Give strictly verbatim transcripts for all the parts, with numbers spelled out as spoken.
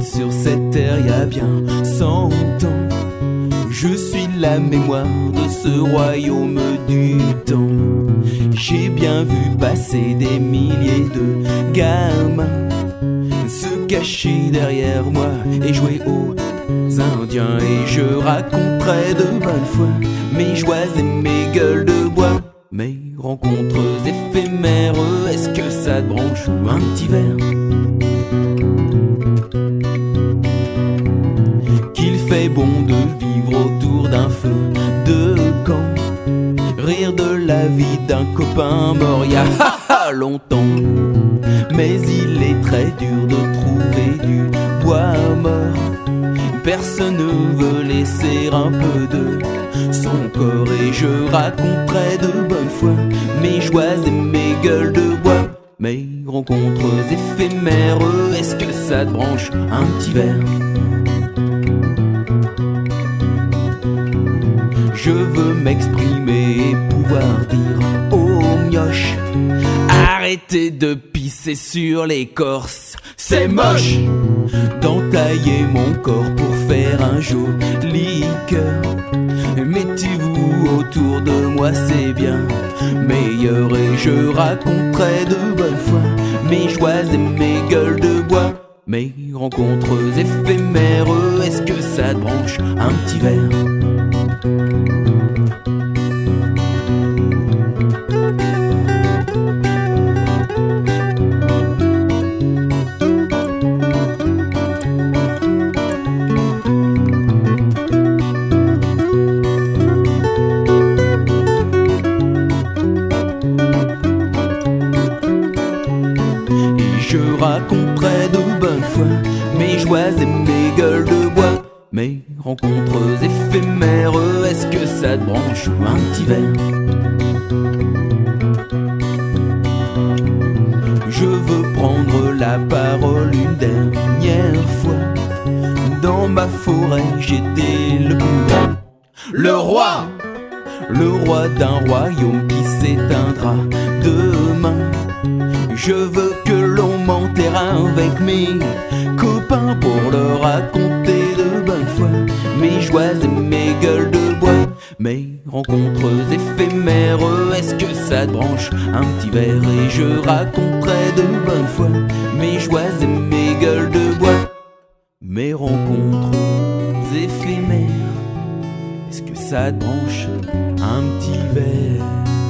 sur cette terre y a bien cent ans. Je suis la mémoire de ce royaume du temps. J'ai bien vu passer des milliers de gamins se cacher derrière moi et jouer aux Indiens. Et je raconterai de bonne foi mes joies et mes gueules de bois, mes rencontres éphémères. Est-ce que ça te branche ou un petit verre? Qu'il fait bon de vivre autour d'un feu de camp, rire de la vie d'un copain mort il y a ha, ha, longtemps. Mais il est très dur de trouver du bois mort. Personne ne veut laisser un peu de son corps. Et je raconterai de bonne foi mes joies et mes gueules de bois, mes rencontres éphémères. Est-ce que ça te branche un petit verre? Je veux m'exprimer et pouvoir dire aux mioches: arrêtez de pisser sur l'écorce, c'est moche. D'entailler mon corps pour faire un joli cœur. Mettez-vous autour de moi, c'est bien meilleur. Et je raconterai de bonne foi mes joies et mes gueules de bois, mes rencontres éphémères. Est-ce que ça te branche un petit verre? Je raconterai de bonne foi mes joies et mes gueules de bois, mes rencontres éphémères. Est-ce que ça te branche ou un petit verre? Je veux prendre la parole une dernière fois. Dans ma forêt j'étais le plus grand, le roi, le roi d'un royaume qui s'éteindra demain. Je veux que l'on m'enterre avec mes copains pour leur raconter de bonne foi mes joies et mes gueules de bois, mes rencontres éphémères. Est-ce que ça te branche un petit verre? Et je raconterai de bonne foi mes joies et mes gueules de bois, mes rencontres éphémères. Est-ce que ça te branche un petit verre?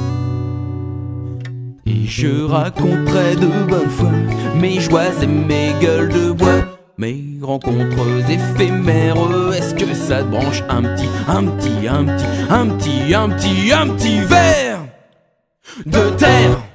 Et je raconterai de bonne foi mes joies et mes gueules de bois, mes rencontres éphémères. Est-ce que ça te branche un petit, un petit, un petit, un petit, un petit, un petit verre de terre?